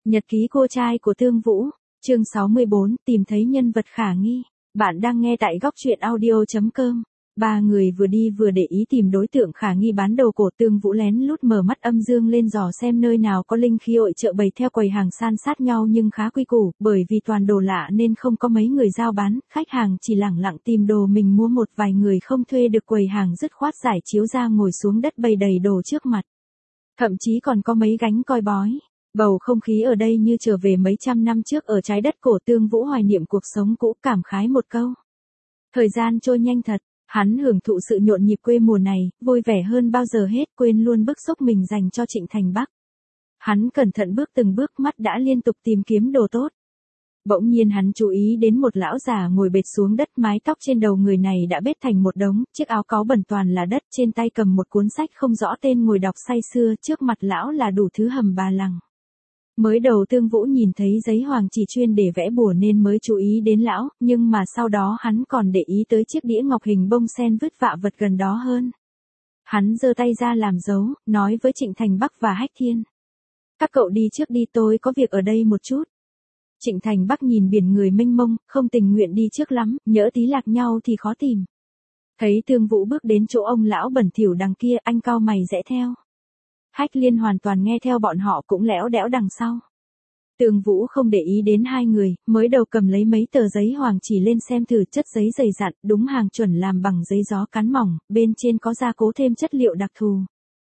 Nhật ký cô trai của Tương Vũ, chương 64, tìm thấy nhân vật khả nghi. Bạn đang nghe tại góc truyện audio.com. Ba người vừa đi vừa để ý tìm đối tượng khả nghi bán đồ cổ. Tương Vũ lén lút mở mắt âm dương lên dò xem nơi nào có linh khí hội chợ bày theo quầy hàng san sát nhau nhưng khá quy củ, bởi vì toàn đồ lạ nên không có mấy người giao bán, khách hàng chỉ lẳng lặng tìm đồ mình mua, một vài người không thuê được quầy hàng dứt khoát giải chiếu ra ngồi xuống đất bày đầy đồ trước mặt. Thậm chí còn có mấy gánh coi bói. Bầu không khí ở đây như trở về mấy trăm năm trước ở trái đất cổ. Tương Vũ hoài niệm cuộc sống cũ, cảm khái một câu. Thời gian trôi nhanh thật, hắn hưởng thụ sự nhộn nhịp quê mùa này, vui vẻ hơn bao giờ hết, quên luôn bức xúc mình dành cho Trịnh Thành Bắc. Hắn cẩn thận bước từng bước, mắt đã liên tục tìm kiếm đồ tốt. Bỗng nhiên hắn chú ý đến một lão già ngồi bệt xuống đất, mái tóc trên đầu người này đã bết thành một đống, chiếc áo cáu bẩn toàn là đất, trên tay cầm một cuốn sách không rõ tên ngồi đọc say sưa, trước mặt lão là đủ thứ hầm bà lằng. Mới đầu Tương Vũ nhìn thấy giấy hoàng chỉ chuyên để vẽ bùa nên mới chú ý đến lão, nhưng mà sau đó hắn còn để ý tới chiếc đĩa ngọc hình bông sen vứt vạ vật gần đó hơn. Hắn giơ tay ra làm dấu, nói với Trịnh Thành Bắc và Hách Thiên. Các cậu đi trước đi, tôi có việc ở đây một chút. Trịnh Thành Bắc nhìn biển người mênh mông, không tình nguyện đi trước lắm, nhỡ tí lạc nhau thì khó tìm. Thấy Tương Vũ bước đến chỗ ông lão bẩn thỉu đằng kia, anh cau mày rẽ theo. Hách Liên hoàn toàn nghe theo bọn họ, cũng lẽo đẽo đằng sau. Tương Vũ không để ý đến hai người, mới đầu cầm lấy mấy tờ giấy hoàng chỉ lên xem thử, chất giấy dày dặn, đúng hàng chuẩn làm bằng giấy gió cán mỏng, bên trên có gia cố thêm chất liệu đặc thù.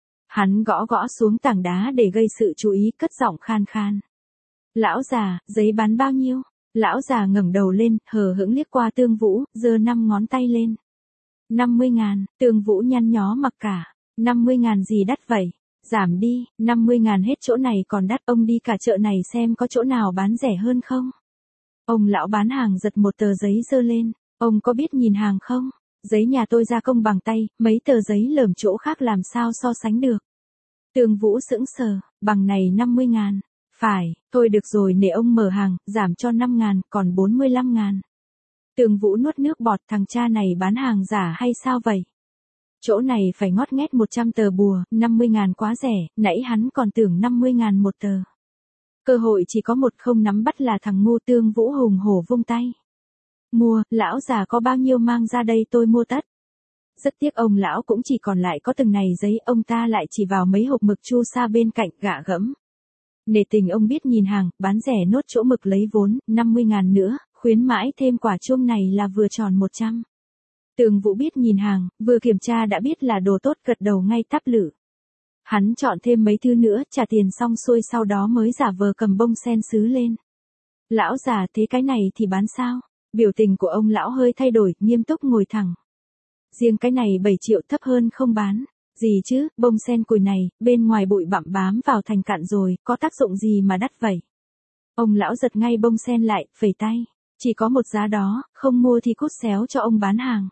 Hắn gõ gõ xuống tảng đá để gây sự chú ý, cất giọng khan khan. Lão già, giấy bán bao nhiêu? Lão già ngẩng đầu lên, hờ hững liếc qua Tương Vũ, giơ 5 ngón tay lên. 50.000, Tương Vũ nhăn nhó mặc cả. 50.000 gì đắt vậy? Giảm đi, 50.000 hết chỗ này còn đắt, ông đi cả chợ này xem có chỗ nào bán rẻ hơn không? Ông lão bán hàng giật một tờ giấy giơ lên, ông có biết nhìn hàng không? Giấy nhà tôi gia công bằng tay, mấy tờ giấy lởm chỗ khác làm sao so sánh được? Tương Vũ sững sờ, bằng này 50.000. Phải, thôi được rồi, để ông mở hàng, giảm cho 5.000, còn 45.000. Tương Vũ nuốt nước bọt, thằng cha này bán hàng giả hay sao vậy? Chỗ này phải ngót nghét 100 tờ bùa, 50.000 quá rẻ, nãy hắn còn tưởng 50.000 một tờ. Cơ hội chỉ có một, không nắm bắt là thằng ngu. Tương Vũ hùng hổ vung tay. Mua, lão già có bao nhiêu mang ra đây tôi mua tất. Rất tiếc ông lão cũng chỉ còn lại có từng này giấy, ông ta lại chỉ vào mấy hộp mực chu sa bên cạnh, gạ gẫm. Nể tình ông biết nhìn hàng, bán rẻ nốt chỗ mực lấy vốn, 50.000 nữa, khuyến mãi thêm quả chuông này là vừa tròn 100. Tương Vũ biết nhìn hàng, vừa kiểm tra đã biết là đồ tốt, gật đầu ngay tắp lự. Hắn chọn thêm mấy thứ nữa, trả tiền xong xuôi sau đó mới giả vờ cầm bông sen sứ lên. Lão già, thế cái này thì bán sao? Biểu tình của ông lão hơi thay đổi, nghiêm túc ngồi thẳng. Riêng cái này 7 triệu, thấp hơn không bán. Gì chứ, bông sen cùi này, bên ngoài bụi bặm bám vào thành cạn rồi, có tác dụng gì mà đắt vậy? Ông lão giật ngay bông sen lại, phẩy tay. Chỉ có một giá đó, không mua thì cút xéo cho ông bán hàng.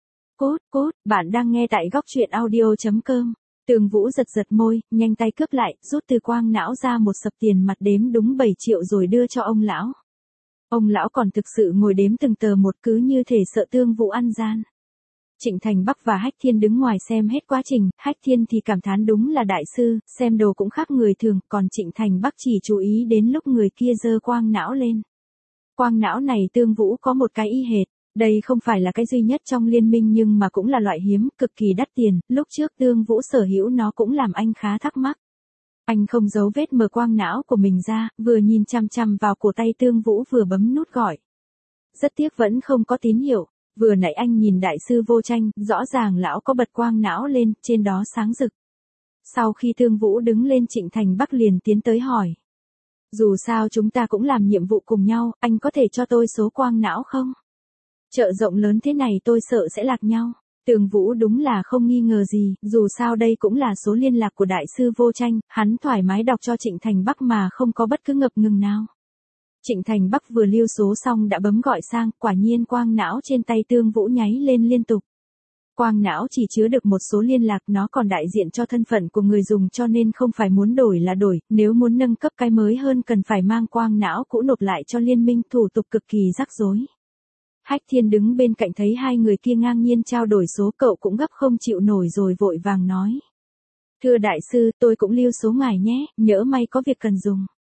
Cút, bạn đang nghe tại góc truyện audio.com. Tương Vũ giật môi, nhanh tay cướp lại, rút từ quang não ra một sập tiền mặt đếm đúng 7 triệu rồi đưa cho ông lão. Ông lão còn thực sự ngồi đếm từng tờ một, cứ như thể sợ Tương Vũ ăn gian. Trịnh Thành Bắc và Hách Thiên đứng ngoài xem hết quá trình, Hách Thiên thì cảm thán đúng là đại sư, xem đồ cũng khác người thường, còn Trịnh Thành Bắc chỉ chú ý đến lúc người kia giơ quang não lên. Quang não này Tương Vũ có một cái y hệt, đây không phải là cái duy nhất trong liên minh nhưng mà cũng là loại hiếm, cực kỳ đắt tiền, lúc trước Tương Vũ sở hữu nó cũng làm anh khá thắc mắc. Anh không giấu vết mở quang não của mình ra, vừa nhìn chăm chăm vào cổ tay Tương Vũ vừa bấm nút gọi. Rất tiếc vẫn không có tín hiệu. Vừa nãy anh nhìn đại sư Vô Tranh, rõ ràng lão có bật quang não lên, trên đó sáng rực. Sau khi Tương Vũ đứng lên, Trịnh Thành Bắc liền tiến tới hỏi. Dù sao chúng ta cũng làm nhiệm vụ cùng nhau, anh có thể cho tôi số quang não không? Chợ rộng lớn thế này tôi sợ sẽ lạc nhau. Tương Vũ đúng là không nghi ngờ gì, dù sao đây cũng là số liên lạc của đại sư Vô Tranh, hắn thoải mái đọc cho Trịnh Thành Bắc mà không có bất cứ ngập ngừng nào. Trịnh Thành Bắc vừa lưu số xong đã bấm gọi sang, quả nhiên quang não trên tay Tương Vũ nháy lên liên tục. Quang não chỉ chứa được một số liên lạc, nó còn đại diện cho thân phận của người dùng cho nên không phải muốn đổi là đổi, nếu muốn nâng cấp cái mới hơn cần phải mang quang não cũ nộp lại cho liên minh, thủ tục cực kỳ rắc rối. Hách Thiên đứng bên cạnh thấy hai người kia ngang nhiên trao đổi số, cậu cũng gấp không chịu nổi rồi vội vàng nói. Thưa đại sư, tôi cũng lưu số ngài nhé, nhỡ may có việc cần dùng.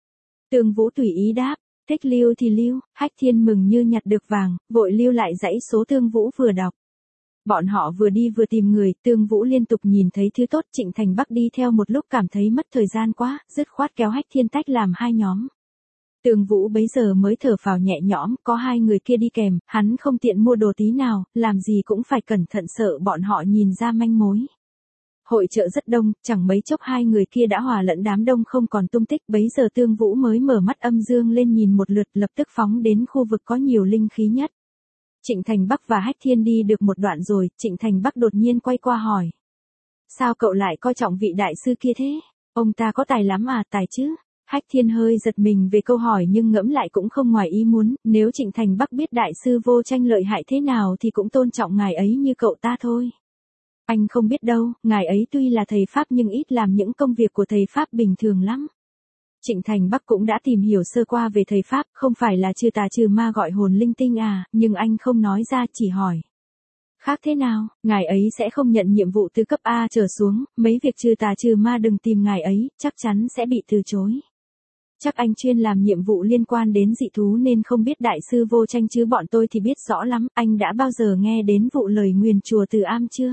Tương Vũ tùy ý đáp, thích lưu thì lưu, Hách Thiên mừng như nhặt được vàng, vội lưu lại dãy số Tương Vũ vừa đọc. Bọn họ vừa đi vừa tìm người, Tương Vũ liên tục nhìn thấy thứ tốt. Trịnh Thành Bắc đi theo một lúc cảm thấy mất thời gian quá, dứt khoát kéo Hách Thiên tách làm hai nhóm. Tương Vũ bấy giờ mới thở phào nhẹ nhõm, có hai người kia đi kèm, hắn không tiện mua đồ tí nào, làm gì cũng phải cẩn thận sợ bọn họ nhìn ra manh mối. Hội chợ rất đông, chẳng mấy chốc hai người kia đã hòa lẫn đám đông không còn tung tích. Bấy giờ Tương Vũ mới mở mắt âm dương lên nhìn một lượt, lập tức phóng đến khu vực có nhiều linh khí nhất. Trịnh Thành Bắc và Hách Thiên đi được một đoạn rồi, Trịnh Thành Bắc đột nhiên quay qua hỏi. Sao cậu lại coi trọng vị đại sư kia thế? Ông ta có tài lắm à? Tài chứ? Hách Thiên hơi giật mình về câu hỏi nhưng ngẫm lại cũng không ngoài ý muốn, nếu Trịnh Thành Bắc biết đại sư Vô Tranh lợi hại thế nào thì cũng tôn trọng ngài ấy như cậu ta thôi. Anh không biết đâu, ngài ấy tuy là thầy Pháp nhưng ít làm những công việc của thầy Pháp bình thường lắm. Trịnh Thành Bắc cũng đã tìm hiểu sơ qua về thầy Pháp, không phải là trừ tà trừ ma gọi hồn linh tinh à, nhưng anh không nói ra, chỉ hỏi. Khác thế nào, ngài ấy sẽ không nhận nhiệm vụ từ cấp A trở xuống, mấy việc trừ tà trừ ma đừng tìm ngài ấy, chắc chắn sẽ bị từ chối. Chắc anh chuyên làm nhiệm vụ liên quan đến dị thú nên không biết đại sư Vô Tranh chứ bọn tôi thì biết rõ lắm. Anh đã bao giờ nghe đến vụ lời nguyền chùa Từ Am chưa?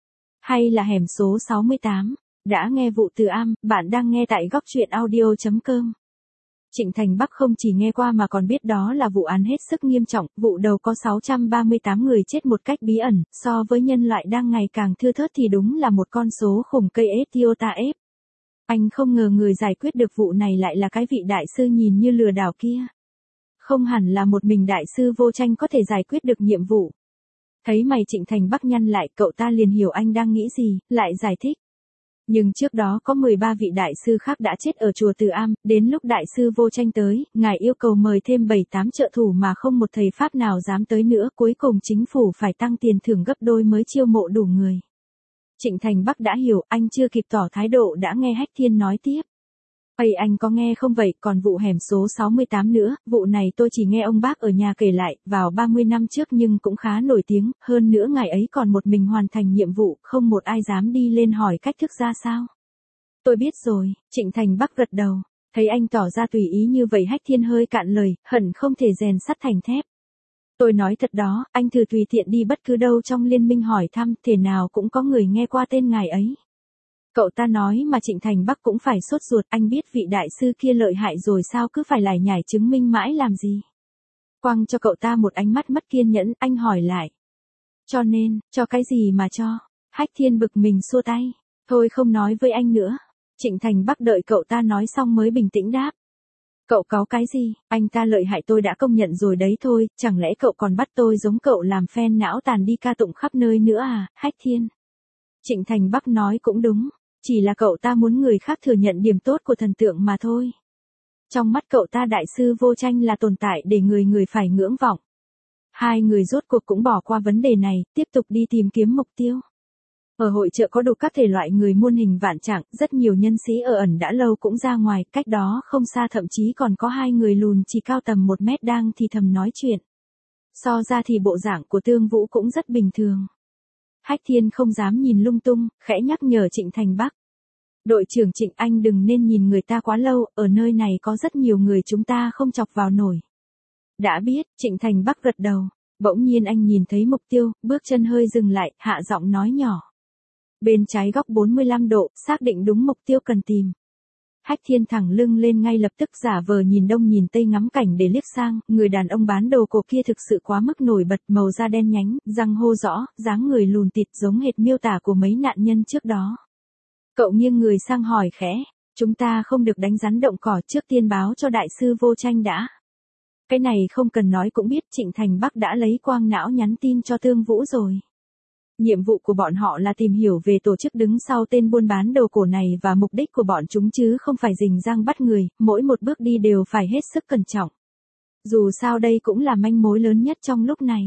Hay là hẻm số 68? Đã nghe vụ Từ Am, bạn đang nghe tại góc truyện audio.com. Trịnh Thành Bắc không chỉ nghe qua mà còn biết đó là vụ án hết sức nghiêm trọng, vụ đầu có 638 người chết một cách bí ẩn, so với nhân loại đang ngày càng thưa thớt thì đúng là một con số khủng cây Etiota ép. Anh không ngờ người giải quyết được vụ này lại là cái vị đại sư nhìn như lừa đảo kia. Không hẳn là một mình đại sư Vô Tranh có thể giải quyết được nhiệm vụ. Thấy mày Trịnh Thành Bắc nhăn lại, cậu ta liền hiểu anh đang nghĩ gì, lại giải thích. Nhưng trước đó có 13 vị đại sư khác đã chết ở chùa Từ Am, đến lúc đại sư Vô Tranh tới, ngài yêu cầu mời thêm 7-8 trợ thủ mà không một thầy Pháp nào dám tới nữa, cuối cùng chính phủ phải tăng tiền thưởng gấp đôi mới chiêu mộ đủ người. Trịnh Thành Bắc đã hiểu, anh chưa kịp tỏ thái độ đã nghe Hách Thiên nói tiếp. Ây anh có nghe không vậy, còn vụ hẻm số 68 nữa, vụ này tôi chỉ nghe ông bác ở nhà kể lại, vào 30 năm trước nhưng cũng khá nổi tiếng, hơn nữa ngài ấy còn một mình hoàn thành nhiệm vụ, không một ai dám đi lên hỏi cách thức ra sao. Tôi biết rồi, Trịnh Thành Bắc gật đầu, thấy anh tỏ ra tùy ý như vậy Hách Thiên hơi cạn lời, hận không thể rèn sắt thành thép. Tôi nói thật đó, anh thử tùy tiện đi bất cứ đâu trong liên minh hỏi thăm, thể nào cũng có người nghe qua tên ngài ấy. Cậu ta nói mà Trịnh Thành Bắc cũng phải sốt ruột, anh biết vị đại sư kia lợi hại rồi sao cứ phải lải nhải chứng minh mãi làm gì. Quăng cho cậu ta một ánh mắt mất kiên nhẫn, anh hỏi lại. Cho nên, cho cái gì mà cho? Hách Thiên bực mình xua tay. Thôi không nói với anh nữa. Trịnh Thành Bắc đợi cậu ta nói xong mới bình tĩnh đáp. Cậu cáu cái gì, anh ta lợi hại tôi đã công nhận rồi đấy thôi, chẳng lẽ cậu còn bắt tôi giống cậu làm phen não tàn đi ca tụng khắp nơi nữa à, Hách Thiên. Trịnh Thành Bắc nói cũng đúng, chỉ là cậu ta muốn người khác thừa nhận điểm tốt của thần tượng mà thôi. Trong mắt cậu ta đại sư Vô Tranh là tồn tại để người người phải ngưỡng vọng. Hai người rốt cuộc cũng bỏ qua vấn đề này, tiếp tục đi tìm kiếm mục tiêu. Ở hội chợ có đủ các thể loại người muôn hình vạn trạng, rất nhiều nhân sĩ ở ẩn đã lâu cũng ra ngoài, cách đó không xa thậm chí còn có hai người lùn chỉ cao tầm 1 mét đang thì thầm nói chuyện. So ra thì bộ dạng của Tương Vũ cũng rất bình thường. Hách Thiên không dám nhìn lung tung, khẽ nhắc nhở Trịnh Thành Bắc. Đội trưởng Trịnh anh đừng nên nhìn người ta quá lâu, ở nơi này có rất nhiều người chúng ta không chọc vào nổi. Đã biết, Trịnh Thành Bắc gật đầu, bỗng nhiên anh nhìn thấy mục tiêu, bước chân hơi dừng lại, hạ giọng nói nhỏ. Bên trái góc 45 độ, xác định đúng mục tiêu cần tìm. Hách Thiên thẳng lưng lên ngay lập tức giả vờ nhìn đông nhìn tây ngắm cảnh để liếc sang, người đàn ông bán đồ cổ kia thực sự quá mức nổi bật, màu da đen nhánh, răng hô rõ, dáng người lùn tịt giống hệt miêu tả của mấy nạn nhân trước đó. Cậu nghiêng người sang hỏi khẽ, chúng ta không được đánh rắn động cỏ, trước tiên báo cho đại sư Vô Tranh đã. Cái này không cần nói cũng biết, Trịnh Thành Bắc đã lấy quang não nhắn tin cho Tương Vũ rồi. Nhiệm vụ của bọn họ là tìm hiểu về tổ chức đứng sau tên buôn bán đồ cổ này và mục đích của bọn chúng chứ không phải rình rang bắt người, mỗi một bước đi đều phải hết sức cẩn trọng. Dù sao đây cũng là manh mối lớn nhất trong lúc này.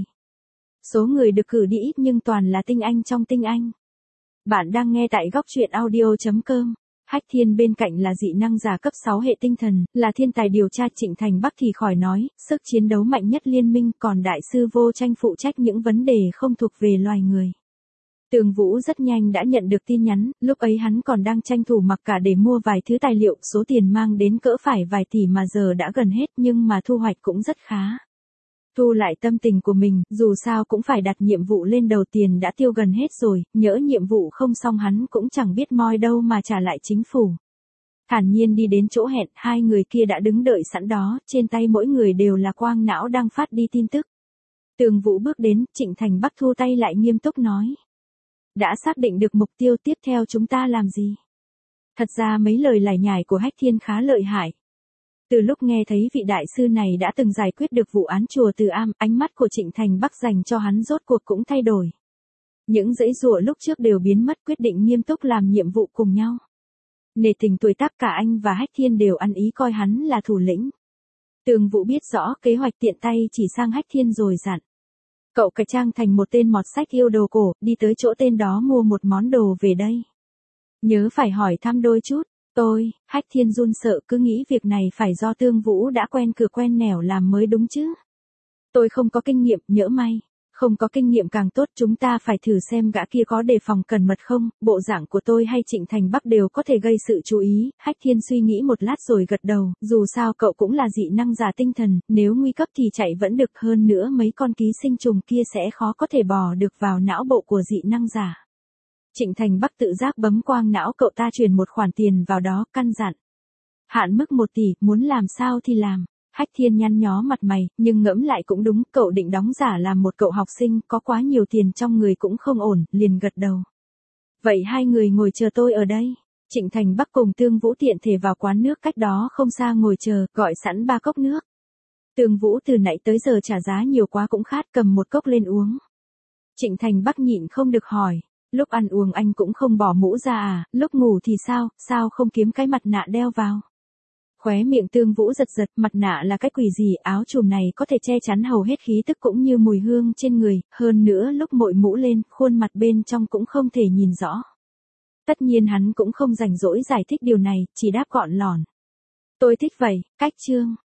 Số người được cử đi ít nhưng toàn là tinh anh trong tinh anh. Bạn đang nghe tại góc truyện audio.com. Hách Thiên bên cạnh là dị năng giả cấp 6 hệ tinh thần, là thiên tài điều tra. Trịnh Thành Bắc thì khỏi nói, sức chiến đấu mạnh nhất liên minh, còn đại sư Vô Tranh phụ trách những vấn đề không thuộc về loài người. Tương Vũ rất nhanh đã nhận được tin nhắn, lúc ấy hắn còn đang tranh thủ mặc cả để mua vài thứ tài liệu, số tiền mang đến cỡ phải vài tỷ mà giờ đã gần hết nhưng mà thu hoạch cũng rất khá. Thu lại tâm tình của mình, dù sao cũng phải đặt nhiệm vụ lên đầu, tiền đã tiêu gần hết rồi, nhỡ nhiệm vụ không xong hắn cũng chẳng biết moi đâu mà trả lại chính phủ. Thản nhiên đi đến chỗ hẹn, hai người kia đã đứng đợi sẵn đó, trên tay mỗi người đều là quang não đang phát đi tin tức. Tương Vũ bước đến, Trịnh Thành Bắc thu tay lại nghiêm túc nói. Đã xác định được mục tiêu, tiếp theo chúng ta làm gì? Thật ra mấy lời lải nhải của Hách Thiên khá lợi hại. Từ lúc nghe thấy vị đại sư này đã từng giải quyết được vụ án chùa Từ Am, ánh mắt của Trịnh Thành Bắc dành cho hắn rốt cuộc cũng thay đổi. Những giãy giụa lúc trước đều biến mất, quyết định nghiêm túc làm nhiệm vụ cùng nhau. Nể tình tuổi tác, cả anh và Hách Thiên đều ăn ý coi hắn là thủ lĩnh. Tương Vũ biết rõ kế hoạch, tiện tay chỉ sang Hách Thiên rồi dặn. Cậu cải trang thành một tên mọt sách yêu đồ cổ, đi tới chỗ tên đó mua một món đồ về đây. Nhớ phải hỏi thăm đôi chút. Hách Thiên run sợ, cứ nghĩ việc này phải do Tương Vũ đã quen cửa quen nẻo làm mới đúng chứ. Tôi không có kinh nghiệm, nhỡ may. Không có kinh nghiệm càng tốt, chúng ta phải thử xem gã kia có đề phòng cẩn mật không, bộ dạng của tôi hay Trịnh Thành Bắc đều có thể gây sự chú ý. Hách Thiên suy nghĩ một lát rồi gật đầu, dù sao cậu cũng là dị năng giả tinh thần, nếu nguy cấp thì chạy vẫn được, hơn nữa mấy con ký sinh trùng kia sẽ khó có thể bò được vào não bộ của dị năng giả. Trịnh Thành Bắc tự giác bấm quang não cậu ta, chuyển một khoản tiền vào đó, căn dặn. Hạn mức 1 tỷ, muốn làm sao thì làm. Hách Thiên nhăn nhó mặt mày, nhưng ngẫm lại cũng đúng, cậu định đóng giả làm một cậu học sinh, có quá nhiều tiền trong người cũng không ổn, liền gật đầu. Vậy hai người ngồi chờ tôi ở đây. Trịnh Thành Bắc cùng Tương Vũ tiện thể vào quán nước cách đó không xa ngồi chờ, gọi sẵn 3 cốc nước. Tương Vũ từ nãy tới giờ trả giá nhiều quá cũng khát, cầm một cốc lên uống. Trịnh Thành Bắc nhịn không được hỏi, lúc ăn uống anh cũng không bỏ mũ ra à, lúc ngủ thì sao không kiếm cái mặt nạ đeo vào? Khóe miệng Tương Vũ giật giật, mặt nạ là cái quỷ gì, áo trùm này có thể che chắn hầu hết khí tức cũng như mùi hương trên người, hơn nữa lúc mội mũ lên, khuôn mặt bên trong cũng không thể nhìn rõ. Tất nhiên hắn cũng không rảnh rỗi giải thích điều này, chỉ đáp gọn lỏn. Tôi thích vậy, cách chương.